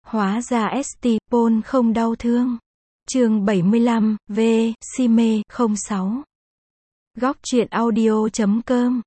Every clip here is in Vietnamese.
Hóa ra ST Paul không đau thương. Chương 75, V, si mê, 06. Góc truyện audio.com.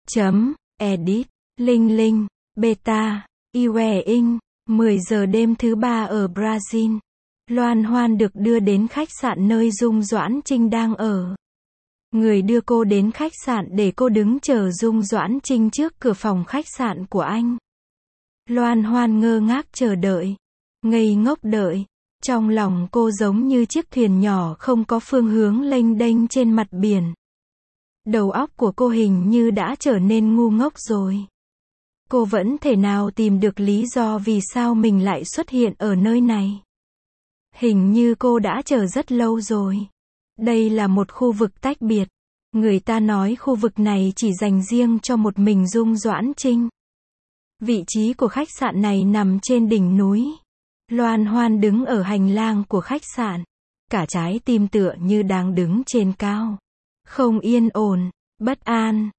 Edit. Linh Linh, Beta, Iwe Ing. 10 giờ đêm thứ 3 ở Brazil. Loan Hoan được đưa đến khách sạn nơi Dung Doãn Trinh đang ở. Người đưa cô đến khách sạn để cô đứng chờ Dung Doãn Trinh trước cửa phòng khách sạn của anh. Loan Hoan ngơ ngác chờ đợi. Ngây ngốc đợi. Trong lòng cô giống như chiếc thuyền nhỏ không có phương hướng lênh đênh trên mặt biển. Đầu óc của cô hình như đã trở nên ngu ngốc rồi. Cô vẫn thể nào tìm được lý do vì sao mình lại xuất hiện ở nơi này. Hình như cô đã chờ rất lâu rồi. Đây là một khu vực tách biệt. Người ta nói khu vực này chỉ dành riêng cho một mình Dung Doãn Trinh. Vị trí của khách sạn này nằm trên đỉnh núi. Loan Hoan đứng ở hành lang của khách sạn. Cả trái tim tựa như đang đứng trên cao. Không yên ổn, bất an.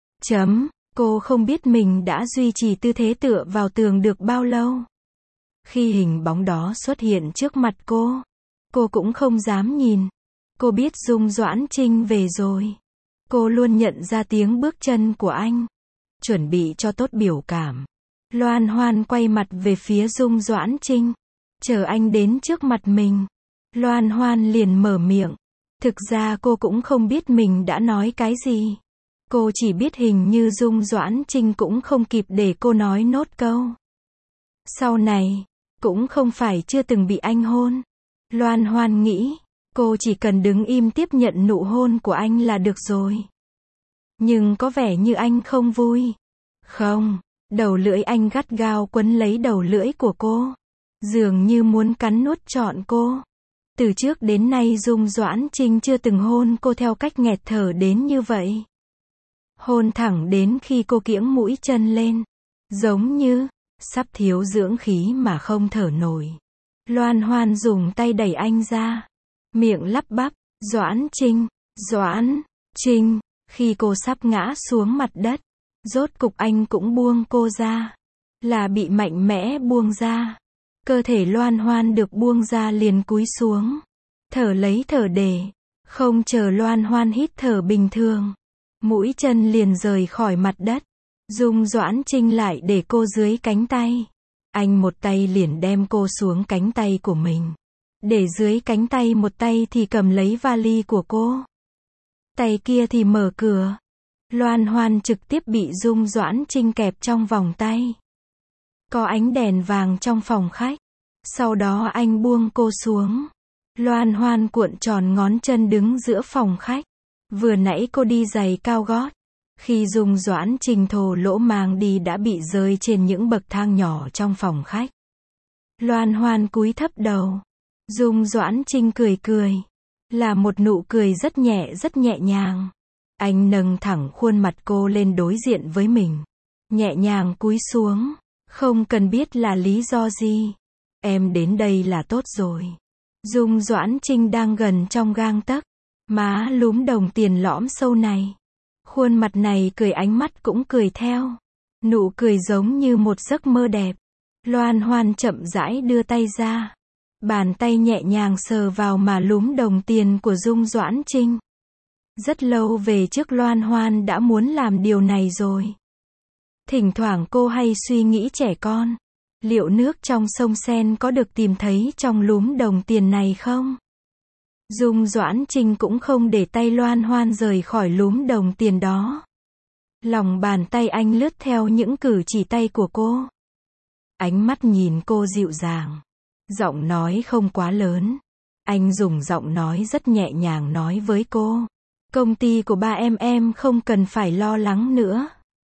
Cô không biết mình đã duy trì tư thế tựa vào tường được bao lâu. Khi hình bóng đó xuất hiện trước mặt cô cũng không dám nhìn. Cô biết Dung Doãn Trinh về rồi. Cô luôn nhận ra tiếng bước chân của anh. Chuẩn bị cho tốt biểu cảm. Loan Hoan quay mặt về phía Dung Doãn Trinh. Chờ anh đến trước mặt mình. Loan Hoan liền mở miệng. Thực ra cô cũng không biết mình đã nói cái gì. Cô chỉ biết hình như Dung Doãn Trinh cũng không kịp để cô nói nốt câu. Sau này, cũng không phải chưa từng bị anh hôn. Loan Hoan nghĩ, cô chỉ cần đứng im tiếp nhận nụ hôn của anh là được rồi. Nhưng có vẻ như anh không vui. Không, đầu lưỡi anh gắt gao quấn lấy đầu lưỡi của cô. Dường như muốn cắn nuốt trọn cô. Từ trước đến nay Dung Doãn Trinh chưa từng hôn cô theo cách nghẹt thở đến như vậy. Hôn thẳng đến khi cô kiễng mũi chân lên. Giống như, sắp thiếu dưỡng khí mà không thở nổi. Loan Hoan dùng tay đẩy anh ra. Miệng lắp bắp, Doãn Trinh. Khi cô sắp ngã xuống mặt đất. Rốt cục anh cũng buông cô ra. Là bị mạnh mẽ buông ra. Cơ thể Loan Hoan được buông ra liền cúi xuống. Thở lấy thở để. Không chờ Loan Hoan hít thở bình thường. Mũi chân liền rời khỏi mặt đất. Dung Doãn Trinh lại để cô dưới cánh tay. Anh một tay liền đem cô xuống cánh tay của mình. Để dưới cánh tay một tay thì cầm lấy vali của cô. Tay kia thì mở cửa. Loan Hoan trực tiếp bị Dung Doãn Trinh kẹp trong vòng tay. Có ánh đèn vàng trong phòng khách. Sau đó anh buông cô xuống. Loan Hoan cuộn tròn ngón chân đứng giữa phòng khách. Vừa nãy cô đi giày cao gót. Khi Dung Doãn Trinh thô lỗ mang đi đã bị rơi trên những bậc thang nhỏ trong phòng khách. Loan Hoan cúi thấp đầu. Dung Doãn Trinh cười. Là một nụ cười rất nhẹ nhàng. Anh nâng thẳng khuôn mặt cô lên đối diện với mình. Nhẹ nhàng cúi xuống. Không cần biết là lý do gì. Em đến đây là tốt rồi. Dung Doãn Trinh đang gần trong gang tấc. Má lúm đồng tiền lõm sâu này. Khuôn mặt này cười, ánh mắt cũng cười theo. Nụ cười giống như một giấc mơ đẹp. Loan Hoan chậm rãi đưa tay ra. Bàn tay nhẹ nhàng sờ vào mà lúm đồng tiền của Dung Doãn Trinh. Rất lâu về trước Loan Hoan đã muốn làm điều này rồi. Thỉnh thoảng cô hay suy nghĩ trẻ con. Liệu nước trong sông Sen có được tìm thấy trong lúm đồng tiền này không? Dung Doãn Trinh cũng không để tay Loan Hoan rời khỏi lúm đồng tiền đó. Lòng bàn tay anh lướt theo những cử chỉ tay của cô. Ánh mắt nhìn cô dịu dàng. Giọng nói không quá lớn. Anh dùng giọng nói rất nhẹ nhàng nói với cô. Công ty của ba em không cần phải lo lắng nữa.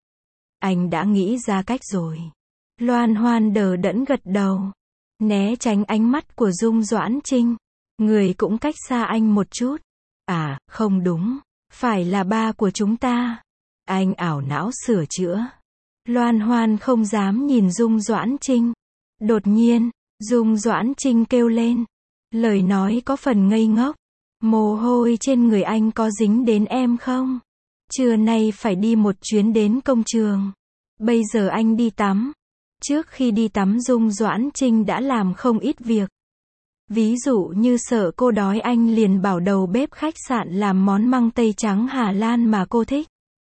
Anh đã nghĩ ra cách rồi. Loan Hoan đờ đẫn gật đầu. Né tránh ánh mắt của Dung Doãn Trinh. Người cũng cách xa anh một chút. À, không đúng. Phải là ba của chúng ta. Anh ảo não sửa chữa. Loan Hoan không dám nhìn Dung Doãn Trinh. Đột nhiên, Dung Doãn Trinh kêu lên. Lời nói có phần ngây ngốc. Mồ hôi trên người anh có dính đến em không? Trưa nay phải đi một chuyến đến công trường. Bây giờ anh đi tắm. Trước khi đi tắm Dung Doãn Trinh đã làm không ít việc. Ví dụ như sợ cô đói anh liền bảo đầu bếp khách sạn làm món măng tây trắng Hà Lan mà cô thích.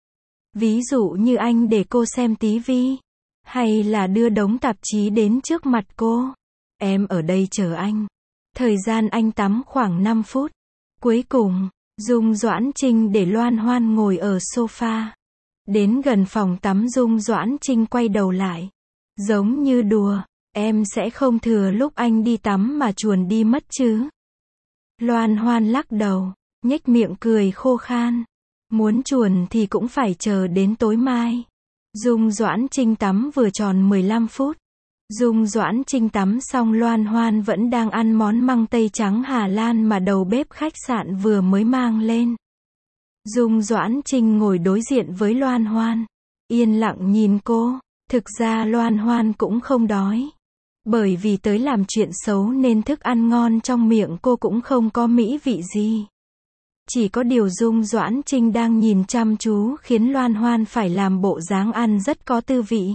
Ví dụ như anh để cô xem tivi, hay là đưa đống tạp chí đến trước mặt cô. Em ở đây chờ anh. Thời gian anh tắm khoảng 5 phút. Cuối cùng, Dung Doãn Trinh để Loan Hoan ngồi ở sofa. Đến gần phòng tắm Dung Doãn Trinh quay đầu lại. Giống như đùa, em sẽ không thừa lúc anh đi tắm mà chuồn đi mất chứ. Loan Hoan lắc đầu, nhếch miệng cười khô khan. Muốn chuồn thì cũng phải chờ đến tối mai. Dung Doãn Trinh tắm vừa tròn 15 phút. Dung Doãn Trinh tắm xong Loan Hoan vẫn đang ăn món măng tây trắng Hà Lan mà đầu bếp khách sạn vừa mới mang lên. Dung Doãn Trinh ngồi đối diện với Loan Hoan, yên lặng nhìn cô. Thực ra Loan Hoan cũng không đói. Bởi vì tới làm chuyện xấu nên thức ăn ngon trong miệng cô cũng không có mỹ vị gì. Chỉ có điều Dung Doãn Trinh đang nhìn chăm chú khiến Loan Hoan phải làm bộ dáng ăn rất có tư vị.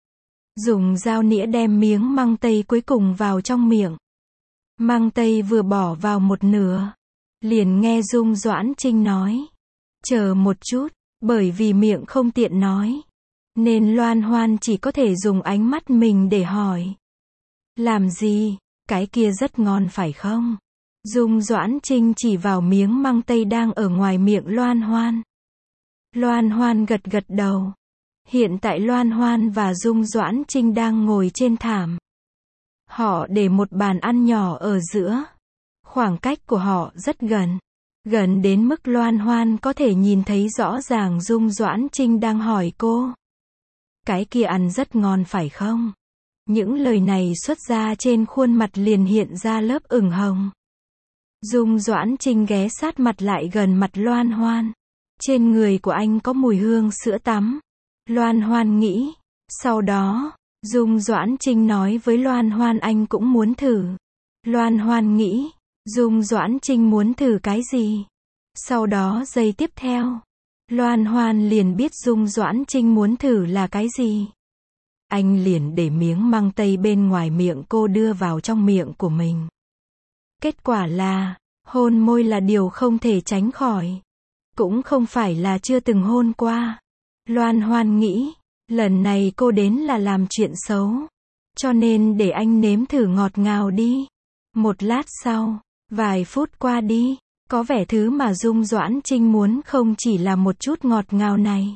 Dùng dao nĩa đem miếng măng tây cuối cùng vào trong miệng. Măng tây vừa bỏ vào một nửa, liền nghe Dung Doãn Trinh nói, chờ một chút, bởi vì miệng không tiện nói, nên Loan Hoan chỉ có thể dùng ánh mắt mình để hỏi. Làm gì, cái kia rất ngon phải không? Dung Doãn Trinh chỉ vào miếng măng tây đang ở ngoài miệng Loan Hoan. Loan Hoan gật gật đầu. Hiện tại Loan Hoan và Dung Doãn Trinh đang ngồi trên thảm. Họ để một bàn ăn nhỏ ở giữa. Khoảng cách của họ rất gần. Gần đến mức Loan Hoan có thể nhìn thấy rõ ràng Dung Doãn Trinh đang hỏi cô. Cái kia ăn rất ngon phải không? Những lời này xuất ra trên khuôn mặt liền hiện ra lớp ửng hồng. Dung Doãn Trinh ghé sát mặt lại gần mặt Loan Hoan. Trên người của anh có mùi hương sữa tắm. Loan Hoan nghĩ. Sau đó, Dung Doãn Trinh nói với Loan Hoan anh cũng muốn thử. Loan Hoan nghĩ. Dung Doãn Trinh muốn thử cái gì? Sau đó giây tiếp theo, Loan Hoan liền biết Dung Doãn Trinh muốn thử là cái gì. Anh liền để miếng măng tây bên ngoài miệng cô đưa vào trong miệng của mình. Kết quả là, hôn môi là điều không thể tránh khỏi. Cũng không phải là chưa từng hôn qua. Loan Hoan nghĩ, lần này cô đến là làm chuyện xấu. Cho nên để anh nếm thử ngọt ngào đi. Một lát sau, vài phút qua đi, có vẻ thứ mà Dung Doãn Trinh muốn không chỉ là một chút ngọt ngào này.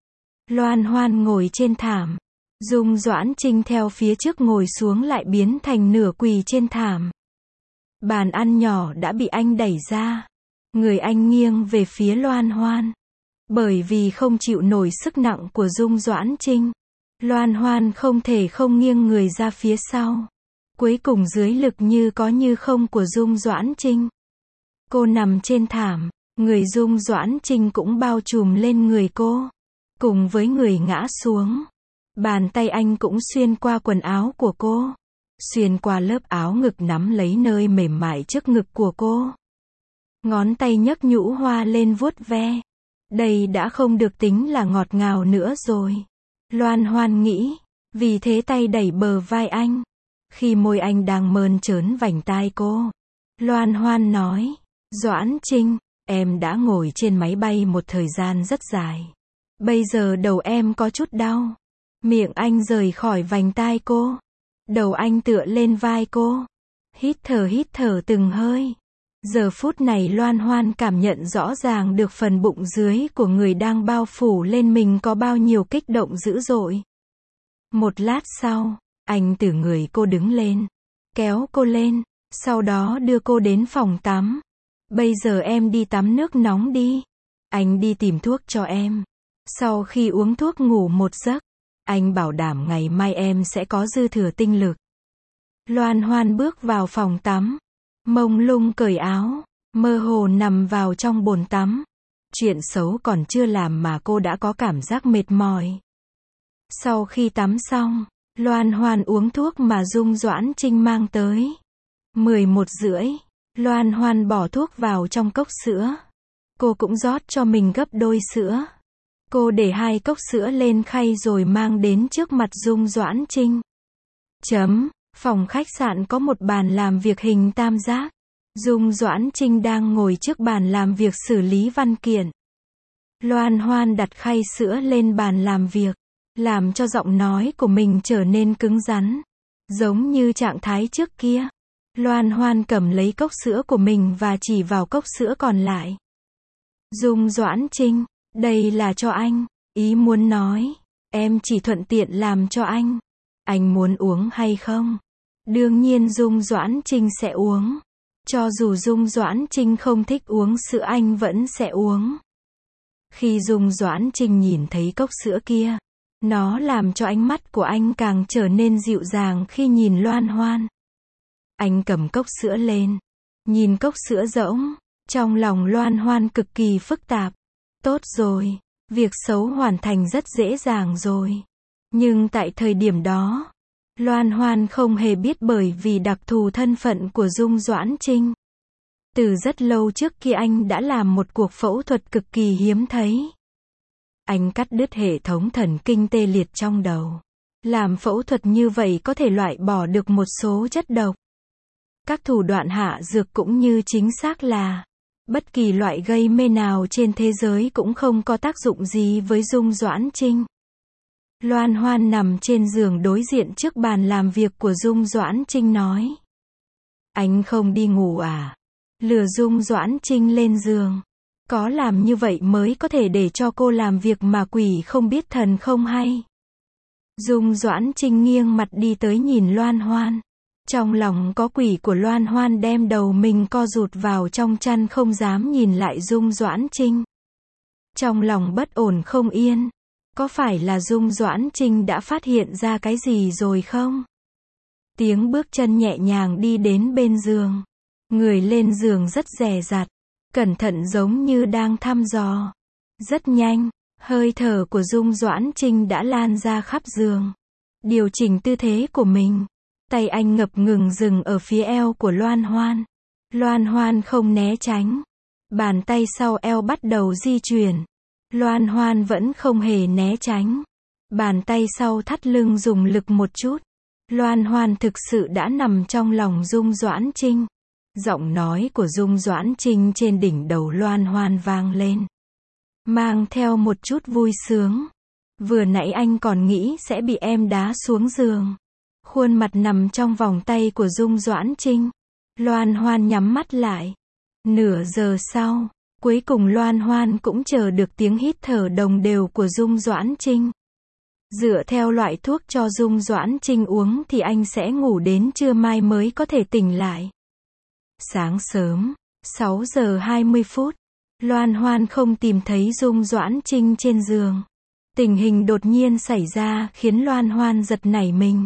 Loan Hoan ngồi trên thảm. Dung Doãn Trinh theo phía trước ngồi xuống lại biến thành nửa quỳ trên thảm. Bàn ăn nhỏ đã bị anh đẩy ra. Người anh nghiêng về phía Loan Hoan. Bởi vì không chịu nổi sức nặng của Dung Doãn Trinh, Loan Hoan không thể không nghiêng người ra phía sau. Cuối cùng dưới lực như có như không của Dung Doãn Trinh. Cô nằm trên thảm, người Dung Doãn Trinh cũng bao trùm lên người cô. Cùng với người ngã xuống. Bàn tay anh cũng xuyên qua quần áo của cô. Xuyên qua lớp áo ngực nắm lấy nơi mềm mại trước ngực của cô. Ngón tay nhấc nhũ hoa lên vuốt ve. Đây đã không được tính là ngọt ngào nữa rồi. Loan Hoan nghĩ. Vì thế tay đẩy bờ vai anh. Khi môi anh đang mơn trớn vành tai cô, Loan Hoan nói, Doãn Trinh, em đã ngồi trên máy bay một thời gian rất dài. Bây giờ đầu em có chút đau. Miệng anh rời khỏi vành tai cô. Đầu anh tựa lên vai cô. Hít thở từng hơi. Giờ phút này Loan Hoan cảm nhận rõ ràng được phần bụng dưới của người đang bao phủ lên mình có bao nhiêu kích động dữ dội. Một lát sau, anh từ người cô đứng lên, kéo cô lên, sau đó đưa cô đến phòng tắm. Bây giờ em đi tắm nước nóng đi. Anh đi tìm thuốc cho em. Sau khi uống thuốc ngủ một giấc, anh bảo đảm ngày mai em sẽ có dư thừa tinh lực. Loan Hoan bước vào phòng tắm, mông lung cởi áo, mơ hồ nằm vào trong bồn tắm. Chuyện xấu còn chưa làm mà cô đã có cảm giác mệt mỏi. Sau khi tắm xong, Loan Hoan uống thuốc mà Dung Doãn Trinh mang tới. 11:30, Loan Hoan bỏ thuốc vào trong cốc sữa. Cô cũng rót cho mình gấp đôi sữa. Cô để 2 cốc sữa lên khay rồi mang đến trước mặt Dung Doãn Trinh. Phòng khách sạn có một bàn làm việc hình tam giác. Dung Doãn Trinh đang ngồi trước bàn làm việc xử lý văn kiện. Loan Hoan đặt khay sữa lên bàn làm việc, làm cho giọng nói của mình trở nên cứng rắn, giống như trạng thái trước kia. Loan Hoan cầm lấy cốc sữa của mình và chỉ vào cốc sữa còn lại. Dung Doãn Trinh, đây là cho anh. Ý muốn nói, em chỉ thuận tiện làm cho anh. Anh muốn uống hay không? Đương nhiên Dung Doãn Trinh sẽ uống. Cho dù Dung Doãn Trinh không thích uống sữa anh vẫn sẽ uống. Khi Dung Doãn Trinh nhìn thấy cốc sữa kia, nó làm cho ánh mắt của anh càng trở nên dịu dàng khi nhìn Loan Hoan. Anh cầm cốc sữa lên, nhìn cốc sữa rỗng, trong lòng Loan Hoan cực kỳ phức tạp. Tốt rồi, việc xấu hoàn thành rất dễ dàng rồi. Nhưng tại thời điểm đó, Loan Hoan không hề biết bởi vì đặc thù thân phận của Dung Doãn Trinh. Từ rất lâu trước kia anh đã làm một cuộc phẫu thuật cực kỳ hiếm thấy. Anh cắt đứt hệ thống thần kinh tê liệt trong đầu. Làm phẫu thuật như vậy có thể loại bỏ được một số chất độc. Các thủ đoạn hạ dược cũng như chính xác là bất kỳ loại gây mê nào trên thế giới cũng không có tác dụng gì với Dung Doãn Trinh. Loan Hoan nằm trên giường đối diện trước bàn làm việc của Dung Doãn Trinh nói. Anh không đi ngủ à? Lừa Dung Doãn Trinh lên giường. Có làm như vậy mới có thể để cho cô làm việc mà quỷ không biết thần không hay. Dung Doãn Trinh nghiêng mặt đi tới nhìn Loan Hoan. Trong lòng có quỷ của Loan Hoan đem đầu mình co rụt vào trong chăn không dám nhìn lại Dung Doãn Trinh. Trong lòng bất ổn không yên. Có phải là Dung Doãn Trinh đã phát hiện ra cái gì rồi không? Tiếng bước chân nhẹ nhàng đi đến bên giường. Người lên giường rất dè dặt, cẩn thận giống như đang thăm dò. Rất nhanh, hơi thở của Dung Doãn Trinh đã lan ra khắp giường. Điều chỉnh tư thế của mình. Tay anh ngập ngừng dừng ở phía eo của Loan Hoan. Loan Hoan không né tránh. Bàn tay sau eo bắt đầu di chuyển. Loan Hoan vẫn không hề né tránh. Bàn tay sau thắt lưng dùng lực một chút. Loan Hoan thực sự đã nằm trong lòng Dung Doãn Trinh. Giọng nói của Dung Doãn Trinh trên đỉnh đầu Loan Hoan vang lên. Mang theo một chút vui sướng. Vừa nãy anh còn nghĩ sẽ bị em đá xuống giường. Khuôn mặt nằm trong vòng tay của Dung Doãn Trinh. Loan Hoan nhắm mắt lại. Nửa giờ sau, cuối cùng Loan Hoan cũng chờ được tiếng hít thở đồng đều của Dung Doãn Trinh. Dựa theo loại thuốc cho Dung Doãn Trinh uống thì anh sẽ ngủ đến trưa mai mới có thể tỉnh lại. Sáng sớm, 6 giờ 20 phút, Loan Hoan không tìm thấy Dung Doãn Trinh trên giường. Tình hình đột nhiên xảy ra khiến Loan Hoan giật nảy mình.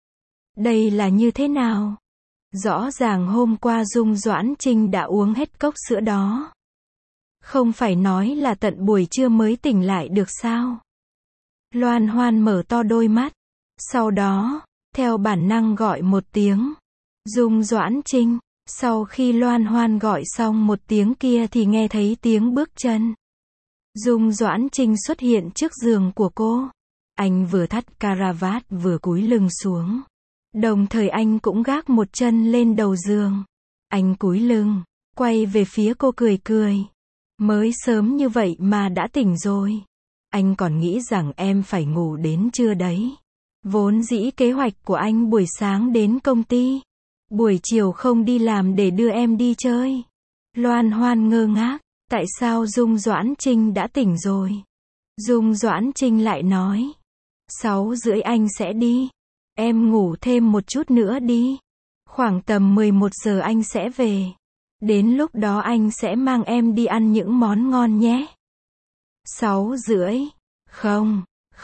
Đây là như thế nào? Rõ ràng hôm qua Dung Doãn Trinh đã uống hết cốc sữa đó. Không phải nói là tận buổi trưa mới tỉnh lại được sao? Loan Hoan mở to đôi mắt. Sau đó, theo bản năng gọi một tiếng. Dung Doãn Trinh. Sau khi Loan Hoan gọi xong một tiếng kia thì nghe thấy tiếng bước chân. Dung Doãn Trinh xuất hiện trước giường của cô. Anh vừa thắt caravat vừa cúi lưng xuống. Đồng thời anh cũng gác một chân lên đầu giường. Anh cúi lưng, quay về phía cô cười cười. Mới sớm như vậy mà đã tỉnh rồi. Anh còn nghĩ rằng em phải ngủ đến trưa đấy. Vốn dĩ kế hoạch của anh buổi sáng đến công ty. Buổi chiều không đi làm để đưa em đi chơi. Loan Hoan ngơ ngác. Tại sao Dung Doãn Trinh đã tỉnh rồi? Dung Doãn Trinh lại nói. 6 rưỡi anh sẽ đi. Em ngủ thêm một chút nữa đi. Khoảng tầm 11 giờ anh sẽ về. Đến lúc đó anh sẽ mang em đi ăn những món ngon nhé. 6 rưỡi. Không,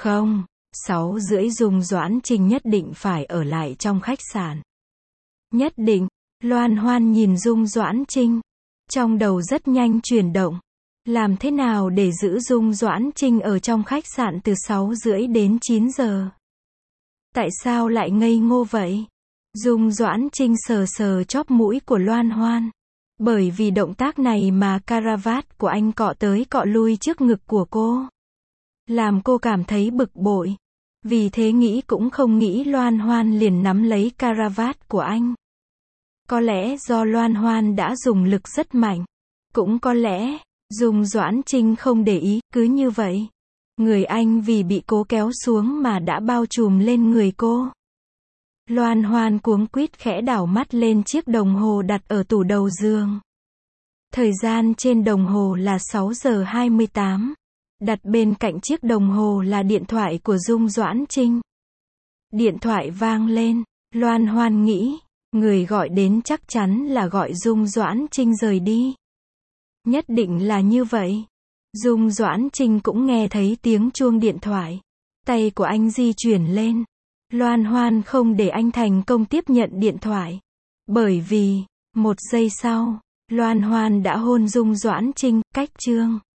6 rưỡi Dung Doãn Trinh nhất định phải ở lại trong khách sạn. Nhất định. Loan Hoan nhìn Dung Doãn Trinh. Trong đầu rất nhanh chuyển động. Làm thế nào để giữ Dung Doãn Trinh ở trong khách sạn từ 6 rưỡi đến 9 giờ? Tại sao lại ngây ngô vậy? Dung Doãn Trinh sờ sờ chóp mũi của Loan Hoan. Bởi vì động tác này mà caravat của anh cọ tới cọ lui trước ngực của cô. Làm cô cảm thấy bực bội. Vì thế nghĩ cũng không nghĩ Loan Hoan liền nắm lấy caravat của anh. Có lẽ do Loan Hoan đã dùng lực rất mạnh. Cũng có lẽ, Dung Doãn Trinh không để ý, cứ như vậy. Người anh vì bị cố kéo xuống mà đã bao trùm lên người cô. Loan Hoan cuống quýt khẽ đảo mắt lên chiếc đồng hồ đặt ở tủ đầu giường. Thời gian trên đồng hồ là 6 giờ 28. Đặt bên cạnh chiếc đồng hồ là điện thoại của Dung Doãn Trinh. Điện thoại vang lên, Loan Hoan nghĩ, người gọi đến chắc chắn là gọi Dung Doãn Trinh rời đi. Nhất định là như vậy. Dung Doãn Trinh cũng nghe thấy tiếng chuông điện thoại. Tay của anh di chuyển lên. Loan Hoan không để anh thành công tiếp nhận điện thoại. Bởi vì, 1 giây sau, Loan Hoan đã hôn Dung Doãn Trinh, cách chương.